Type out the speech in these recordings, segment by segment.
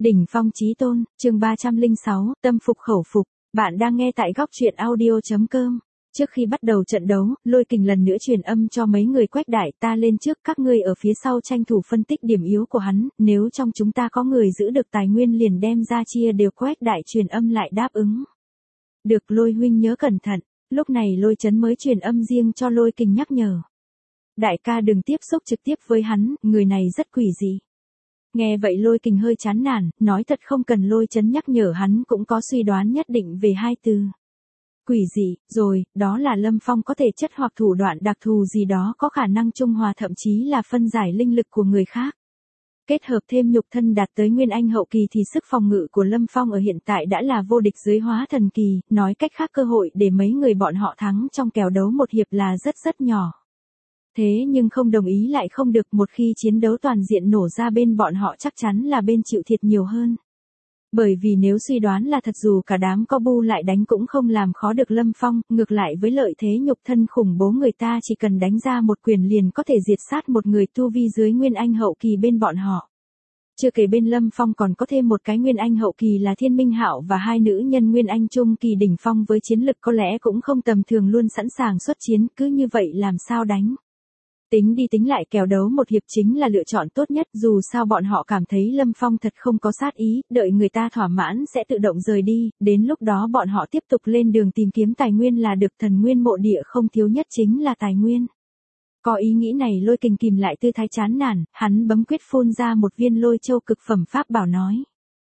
Đỉnh phong chí tôn, chương 306, tâm phục khẩu phục. Bạn đang nghe tại góc truyện audio.com. Trước khi bắt đầu trận đấu, Lôi Kình lần nữa truyền âm cho mấy người Quách Đại, ta lên trước, các ngươi ở phía sau tranh thủ phân tích điểm yếu của hắn, nếu trong chúng ta có người giữ được tài nguyên liền đem ra chia đều. Quách Đại truyền âm lại đáp ứng. Được, Lôi huynh nhớ cẩn thận. Lúc này Lôi Chấn mới truyền âm riêng cho Lôi Kình nhắc nhở. Đại ca đừng tiếp xúc trực tiếp với hắn, người này rất quỷ dị. Nghe vậy Lôi Kình hơi chán nản, nói thật không cần Lôi Chấn nhắc nhở hắn cũng có suy đoán nhất định về hai từ. Quỷ dị, rồi, đó là Lâm Phong có thể chất hoặc thủ đoạn đặc thù gì đó có khả năng trung hòa thậm chí là phân giải linh lực của người khác. Kết hợp thêm nhục thân đạt tới Nguyên Anh hậu kỳ thì sức phòng ngự của Lâm Phong ở hiện tại đã là vô địch dưới hóa thần kỳ, nói cách khác cơ hội để mấy người bọn họ thắng trong kèo đấu một hiệp là rất nhỏ. Thế nhưng không đồng ý lại không được, một khi chiến đấu toàn diện nổ ra bên bọn họ chắc chắn là bên chịu thiệt nhiều hơn. Bởi vì nếu suy đoán là thật dù cả đám có bu lại đánh cũng không làm khó được Lâm Phong, ngược lại với lợi thế nhục thân khủng bố người ta chỉ cần đánh ra một quyền liền có thể diệt sát một người tu vi dưới Nguyên Anh hậu kỳ bên bọn họ. Chưa kể bên Lâm Phong còn có thêm một cái Nguyên Anh hậu kỳ là Thiên Minh Hạo và hai nữ nhân Nguyên Anh trung kỳ đỉnh phong với chiến lực có lẽ cũng không tầm thường luôn sẵn sàng xuất chiến, cứ như vậy làm sao đánh. Tính đi tính lại kèo đấu một hiệp chính là lựa chọn tốt nhất, dù sao bọn họ cảm thấy Lâm Phong thật không có sát ý, đợi người ta thỏa mãn sẽ tự động rời đi, đến lúc đó bọn họ tiếp tục lên đường tìm kiếm tài nguyên là được. Thần nguyên mộ địa không thiếu nhất chính là tài nguyên. Có ý nghĩ này Lôi Kình kìm lại tư thái chán nản, hắn bấm quyết phun ra một viên lôi châu cực phẩm pháp bảo nói.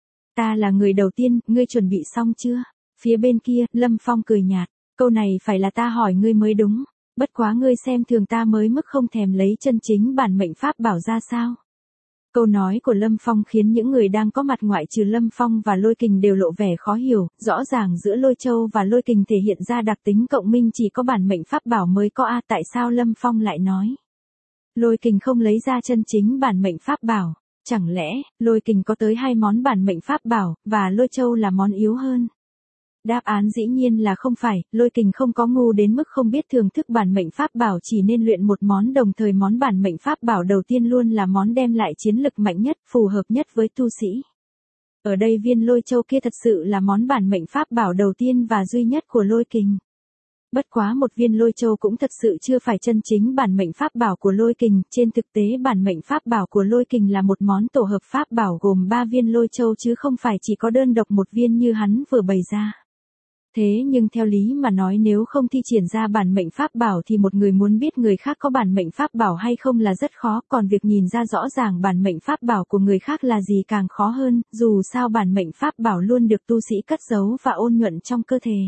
Ta là người đầu tiên, ngươi chuẩn bị xong chưa? Phía bên kia, Lâm Phong cười nhạt, câu này phải là ta hỏi ngươi mới đúng. Bất quá ngươi xem thường ta mới mức không thèm lấy chân chính bản mệnh pháp bảo ra sao. Câu nói của Lâm Phong khiến những người đang có mặt ngoại trừ Lâm Phong và Lôi Kình đều lộ vẻ khó hiểu, rõ ràng giữa Lôi Châu và Lôi Kình thể hiện ra đặc tính cộng minh chỉ có bản mệnh pháp bảo mới có tại sao Lâm Phong lại nói. Lôi Kình không lấy ra chân chính bản mệnh pháp bảo, chẳng lẽ Lôi Kình có tới 2 món bản mệnh pháp bảo, và Lôi Châu là món yếu hơn? Đáp án dĩ nhiên là không phải, Lôi Kình không có ngu đến mức không biết thưởng thức bản mệnh pháp bảo, chỉ nên luyện một món, đồng thời món bản mệnh pháp bảo đầu tiên luôn là món đem lại chiến lực mạnh nhất, phù hợp nhất với tu sĩ. Ở đây viên Lôi Châu kia thật sự là món bản mệnh pháp bảo đầu tiên và duy nhất của Lôi Kình. Bất quá một viên Lôi Châu cũng thật sự chưa phải chân chính bản mệnh pháp bảo của Lôi Kình, trên thực tế bản mệnh pháp bảo của Lôi Kình là một món tổ hợp pháp bảo gồm 3 viên Lôi Châu chứ không phải chỉ có đơn độc một viên như hắn vừa bày ra. Thế nhưng theo lý mà nói nếu không thi triển ra bản mệnh pháp bảo thì một người muốn biết người khác có bản mệnh pháp bảo hay không là rất khó, còn việc nhìn ra rõ ràng bản mệnh pháp bảo của người khác là gì càng khó hơn, dù sao bản mệnh pháp bảo luôn được tu sĩ cất giấu và ôn nhuận trong cơ thể.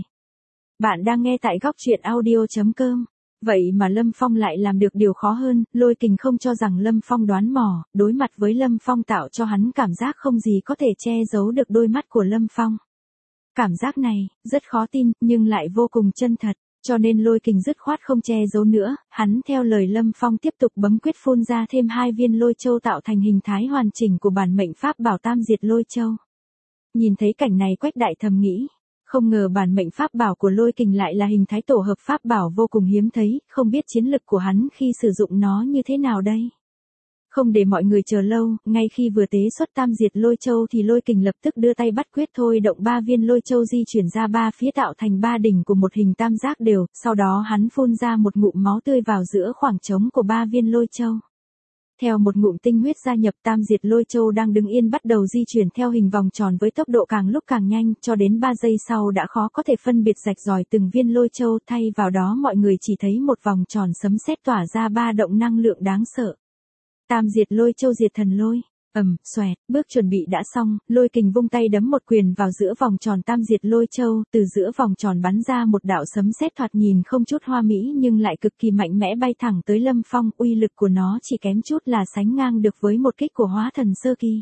Bạn đang nghe tại góc truyện audio.com. Vậy mà Lâm Phong lại làm được điều khó hơn, Lôi Kình không cho rằng Lâm Phong đoán mò, đối mặt với Lâm Phong tạo cho hắn cảm giác không gì có thể che giấu được đôi mắt của Lâm Phong. Cảm giác này, rất khó tin, nhưng lại vô cùng chân thật, cho nên Lôi Kình dứt khoát không che giấu nữa, hắn theo lời Lâm Phong tiếp tục bấm quyết phun ra thêm 2 viên Lôi Châu tạo thành hình thái hoàn chỉnh của bản mệnh pháp bảo Tam Diệt Lôi Châu. Nhìn thấy cảnh này Quách Đại thầm nghĩ, không ngờ bản mệnh pháp bảo của Lôi Kình lại là hình thái tổ hợp pháp bảo vô cùng hiếm thấy, không biết chiến lực của hắn khi sử dụng nó như thế nào đây. Không để mọi người chờ lâu, ngay khi vừa tế xuất Tam Diệt Lôi Châu thì Lôi Kình lập tức đưa tay bắt quyết thôi động 3 viên Lôi Châu di chuyển ra 3 phía tạo thành 3 đỉnh của một hình tam giác đều, sau đó hắn phun ra một ngụm máu tươi vào giữa khoảng trống của 3 viên Lôi Châu. Theo một ngụm tinh huyết gia nhập, Tam Diệt Lôi Châu đang đứng yên bắt đầu di chuyển theo hình vòng tròn với tốc độ càng lúc càng nhanh, cho đến 3 giây sau đã khó có thể phân biệt rạch ròi từng viên Lôi Châu, thay vào đó mọi người chỉ thấy một vòng tròn sấm sét tỏa ra 3 động năng lượng đáng sợ. Tam Diệt Lôi Châu diệt thần lôi. Xoẹt, bước chuẩn bị đã xong, Lôi Kình vung tay đấm một quyền vào giữa vòng tròn Tam Diệt Lôi Châu, từ giữa vòng tròn bắn ra một đạo sấm sét thoạt nhìn không chút hoa mỹ nhưng lại cực kỳ mạnh mẽ bay thẳng tới Lâm Phong, uy lực của nó chỉ kém chút là sánh ngang được với một kích của hóa thần sơ kỳ.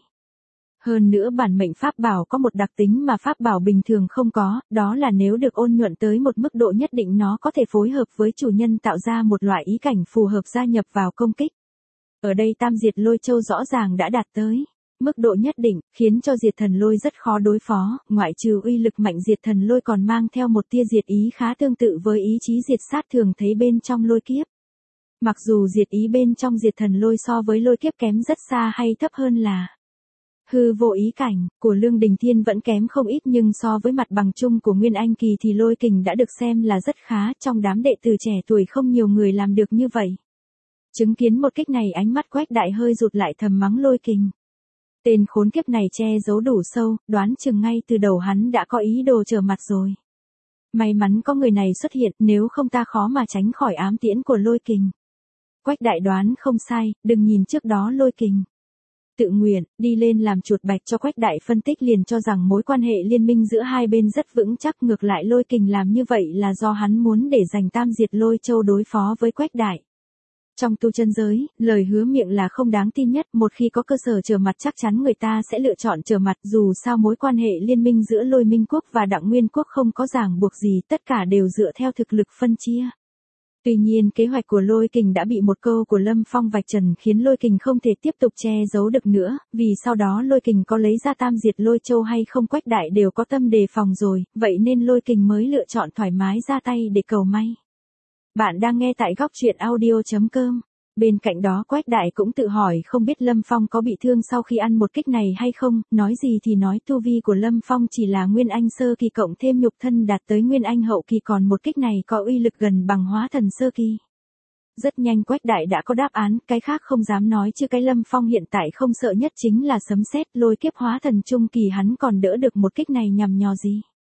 Hơn nữa bản mệnh pháp bảo có một đặc tính mà pháp bảo bình thường không có, đó là nếu được ôn nhuận tới một mức độ nhất định nó có thể phối hợp với chủ nhân tạo ra một loại ý cảnh phù hợp gia nhập vào công kích. Ở đây Tam Diệt Lôi Châu rõ ràng đã đạt tới mức độ nhất định, khiến cho diệt thần lôi rất khó đối phó, ngoại trừ uy lực mạnh diệt thần lôi còn mang theo một tia diệt ý khá tương tự với ý chí diệt sát thường thấy bên trong lôi kiếp. Mặc dù diệt ý bên trong diệt thần lôi so với lôi kiếp kém rất xa hay thấp hơn là Hư vô ý cảnh của Lương Đình Thiên vẫn kém không ít, nhưng so với mặt bằng chung của Nguyên Anh Kỳ thì lôi kình đã được xem là rất khá, trong đám đệ tử trẻ tuổi không nhiều người làm được như vậy. Chứng kiến một kích này, ánh mắt Quách Đại hơi rụt lại, thầm mắng lôi kình. Tên khốn kiếp này che giấu đủ sâu, đoán chừng ngay từ đầu hắn đã có ý đồ trở mặt rồi. May mắn có người này xuất hiện, nếu không ta khó mà tránh khỏi ám tiễn của lôi kình. Quách Đại đoán không sai, đừng nhìn trước đó lôi kình tự nguyện đi lên làm chuột bạch cho Quách Đại phân tích, liền cho rằng mối quan hệ liên minh giữa hai bên rất vững chắc, ngược lại lôi kình làm như vậy là do hắn muốn để dành Tam Diệt Lôi Châu đối phó với Quách Đại. Trong tu chân giới, lời hứa miệng là không đáng tin nhất, một khi có cơ sở trở mặt chắc chắn người ta sẽ lựa chọn trở mặt, dù sao mối quan hệ liên minh giữa Lôi Minh Quốc và Đặng Nguyên Quốc không có ràng buộc gì, tất cả đều dựa theo thực lực phân chia. Tuy nhiên kế hoạch của lôi kình đã bị một câu của Lâm Phong vạch trần, khiến lôi kình không thể tiếp tục che giấu được nữa, vì sau đó lôi kình có lấy ra Tam Diệt Lôi Châu hay không Quách Đại đều có tâm đề phòng rồi, vậy nên lôi kình mới lựa chọn thoải mái ra tay để cầu may. Bạn đang nghe tại góc truyện audio.com. Bên cạnh đó Quách Đại cũng tự hỏi không biết Lâm Phong có bị thương sau khi ăn một kích này hay không, nói gì thì nói tu vi của Lâm Phong chỉ là Nguyên Anh Sơ Kỳ cộng thêm nhục thân đạt tới Nguyên Anh Hậu Kỳ, còn một kích này có uy lực gần bằng Hóa Thần Sơ Kỳ. Rất nhanh Quách Đại đã có đáp án, cái khác không dám nói chứ cái Lâm Phong hiện tại không sợ nhất chính là sấm sét, lôi kiếp Hóa Thần Trung Kỳ hắn còn đỡ được một kích này nhằm nhò gì.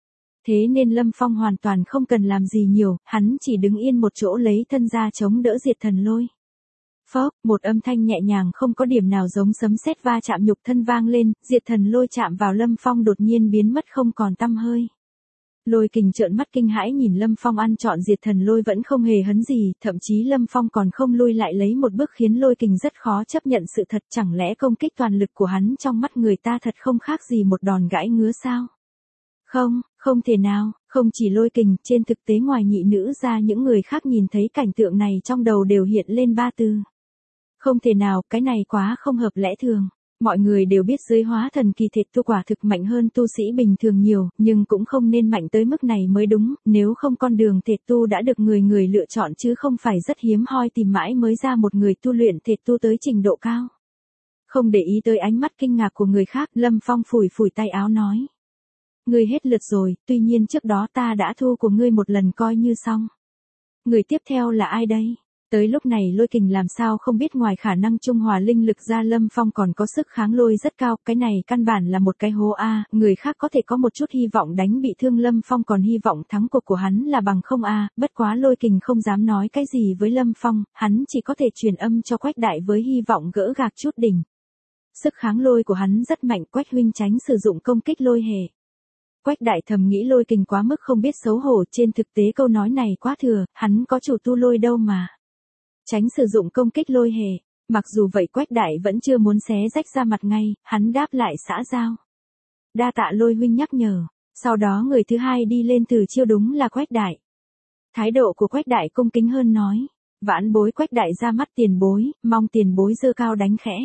Thế nên Lâm Phong hoàn toàn không cần làm gì nhiều, hắn chỉ đứng yên một chỗ lấy thân ra chống đỡ diệt thần lôi. Phốc, một âm thanh nhẹ nhàng không có điểm nào giống sấm sét va chạm nhục thân vang lên, diệt thần lôi chạm vào Lâm Phong đột nhiên biến mất không còn tăm hơi. Lôi kình trợn mắt kinh hãi nhìn Lâm Phong ăn trọn diệt thần lôi vẫn không hề hấn gì, thậm chí Lâm Phong còn không lui lại lấy một bước, khiến lôi kình rất khó chấp nhận sự thật, chẳng lẽ công kích toàn lực của hắn trong mắt người ta thật không khác gì một đòn gãi ngứa sao? Không, không thể nào, không chỉ lôi kình, trên thực tế ngoài nhị nữ ra những người khác nhìn thấy cảnh tượng này trong đầu đều hiện lên ba từ. Không thể nào, cái này quá không hợp lẽ thường. Mọi người đều biết dưới Hóa Thần Kỳ thịt tu quả thực mạnh hơn tu sĩ bình thường nhiều, nhưng cũng không nên mạnh tới mức này mới đúng, nếu không con đường thịt tu đã được người người lựa chọn chứ không phải rất hiếm hoi tìm mãi mới ra một người tu luyện thịt tu tới trình độ cao. Không để ý tới ánh mắt kinh ngạc của người khác, Lâm Phong phủi phủi tay áo nói. Ngươi hết lượt rồi, tuy nhiên trước đó ta đã thu của ngươi một lần coi như xong. Người tiếp theo là ai đây? Tới lúc này lôi kình làm sao không biết ngoài khả năng trung hòa linh lực ra Lâm Phong còn có sức kháng lôi rất cao, cái này căn bản là một cái hố A, người khác có thể có một chút hy vọng đánh bị thương Lâm Phong còn hy vọng thắng cuộc của hắn là bằng không A, bất quá lôi kình không dám nói cái gì với Lâm Phong, hắn chỉ có thể truyền âm cho Quách Đại với hy vọng gỡ gạc chút đỉnh. Sức kháng lôi của hắn rất mạnh, Quách huynh tránh sử dụng công kích lôi hệ. Quách Đại thầm nghĩ lôi kình quá mức không biết xấu hổ, trên thực tế câu nói này quá thừa, hắn có chủ tu lôi đâu mà. Tránh sử dụng công kích lôi hệ, mặc dù vậy Quách Đại vẫn chưa muốn xé rách ra mặt ngay, hắn đáp lại xã giao. Đa tạ lôi huynh nhắc nhở, sau đó người thứ hai đi lên từ chiêu đúng là Quách Đại. Thái độ của Quách Đại cung kính hơn nói, vãn bối Quách Đại ra mắt tiền bối, mong tiền bối giơ cao đánh khẽ.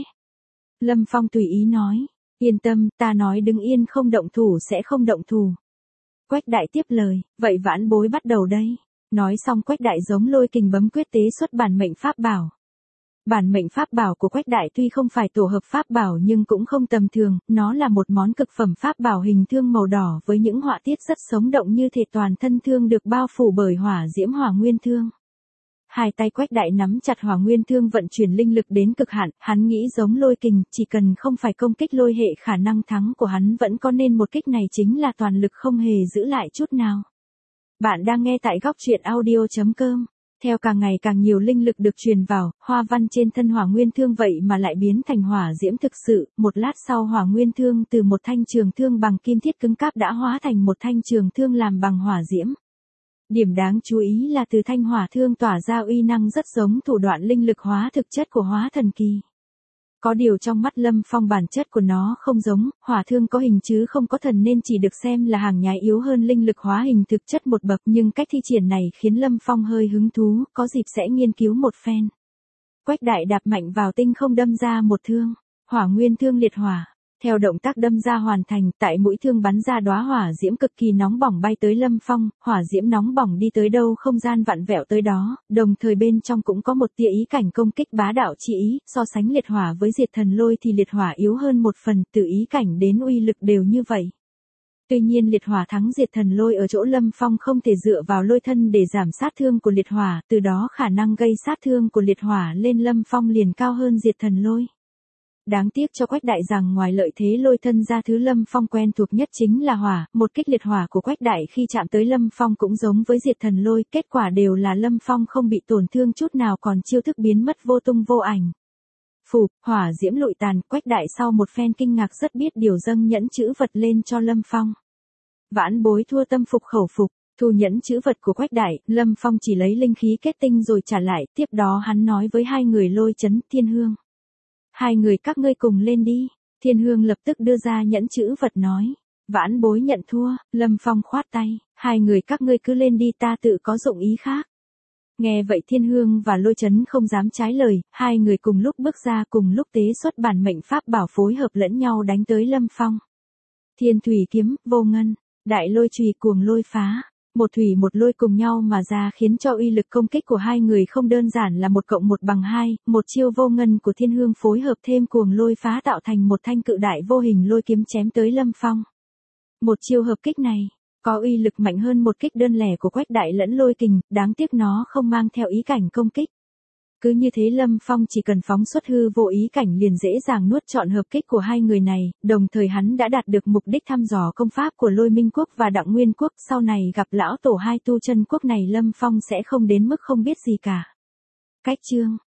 Lâm Phong tùy ý nói, yên tâm, ta nói đứng yên không động thủ sẽ không động thủ. Quách Đại tiếp lời, vậy vãn bối bắt đầu đây. Nói xong Quách Đại giống lôi kình bấm quyết tế xuất bản mệnh pháp bảo. Bản mệnh pháp bảo của Quách Đại tuy không phải tổ hợp pháp bảo nhưng cũng không tầm thường, nó là một món cực phẩm pháp bảo hình thương màu đỏ với những họa tiết rất sống động như thể toàn thân thương được bao phủ bởi hỏa diễm hỏa nguyên thương. Hai tay Quách Đại nắm chặt hỏa nguyên thương vận chuyển linh lực đến cực hạn, hắn nghĩ giống lôi kình, chỉ cần không phải công kích lôi hệ khả năng thắng của hắn vẫn có, nên một kích này chính là toàn lực không hề giữ lại chút nào. Bạn đang nghe tại góc truyện audio.com. Theo càng ngày càng nhiều linh lực được truyền vào, hoa văn trên thân hỏa nguyên thương vậy mà lại biến thành hỏa diễm thực sự, một lát sau hỏa nguyên thương từ một thanh trường thương bằng kim thiết cứng cáp đã hóa thành một thanh trường thương làm bằng hỏa diễm. Điểm đáng chú ý là từ thanh hỏa thương tỏa ra uy năng rất giống thủ đoạn linh lực hóa thực chất của Hóa Thần Kỳ. Có điều trong mắt Lâm Phong bản chất của nó không giống, hỏa thương có hình chứ không có thần nên chỉ được xem là hàng nhái yếu hơn linh lực hóa hình thực chất một bậc, nhưng cách thi triển này khiến Lâm Phong hơi hứng thú, có dịp sẽ nghiên cứu một phen. Quách Đại đạp mạnh vào tinh không đâm ra một thương, hỏa nguyên thương liệt hỏa. Theo động tác đâm ra hoàn thành, tại mũi thương bắn ra đóa hỏa diễm cực kỳ nóng bỏng bay tới Lâm Phong, hỏa diễm nóng bỏng đi tới đâu không gian vặn vẹo tới đó, đồng thời bên trong cũng có một tia ý cảnh công kích bá đạo chi ý, so sánh liệt hỏa với diệt thần lôi thì liệt hỏa yếu hơn một phần, từ ý cảnh đến uy lực đều như vậy. Tuy nhiên liệt hỏa thắng diệt thần lôi ở chỗ Lâm Phong không thể dựa vào lôi thân để giảm sát thương của liệt hỏa, từ đó khả năng gây sát thương của liệt hỏa lên Lâm Phong liền cao hơn diệt thần lôi. Đáng tiếc cho Quách Đại rằng ngoài lợi thế lôi thân ra thứ Lâm Phong quen thuộc nhất chính là hỏa, một kích liệt hỏa của Quách Đại khi chạm tới Lâm Phong cũng giống với diệt thần lôi, kết quả đều là Lâm Phong không bị tổn thương chút nào còn chiêu thức biến mất vô tung vô ảnh. Phù, hỏa diễm lụi tàn, Quách Đại sau một phen kinh ngạc rất biết điều dâng nhẫn chữ vật lên cho Lâm Phong. Vãn bối thua tâm phục khẩu phục, thu nhẫn chữ vật của Quách Đại, Lâm Phong chỉ lấy linh khí kết tinh rồi trả lại, tiếp đó hắn nói với hai người Lôi Chấn, Thiên Hương. Hai người các ngươi cùng lên đi, Thiên Hương lập tức đưa ra nhẫn chữ vật nói. Vãn bối nhận thua, Lâm Phong khoát tay, hai người các ngươi cứ lên đi ta tự có dụng ý khác. Nghe vậy Thiên Hương và Lôi Chấn không dám trái lời, hai người cùng lúc bước ra cùng lúc tế xuất bản mệnh pháp bảo phối hợp lẫn nhau đánh tới Lâm Phong. Thiên thủy kiếm, vô ngân, đại lôi chùy cuồng lôi phá, một thủy một lôi cùng nhau mà ra khiến cho uy lực công kích của hai người không đơn giản là 1+1=2, một chiêu vô ngân của Thiên Hương phối hợp thêm cuồng lôi phá tạo thành một thanh cự đại vô hình lôi kiếm chém tới Lâm Phong. Một chiêu hợp kích này có uy lực mạnh hơn một kích đơn lẻ của Quách Đại lẫn lôi kình, đáng tiếc nó không mang theo ý cảnh công kích. Cứ như thế Lâm Phong chỉ cần phóng xuất hư vô ý cảnh liền dễ dàng nuốt trọn hợp kích của hai người này, đồng thời hắn đã đạt được mục đích thăm dò công pháp của Lôi Minh Quốc và Đặng Nguyên Quốc, sau này gặp lão tổ hai tu chân quốc này Lâm Phong sẽ không đến mức không biết gì cả. Cách chương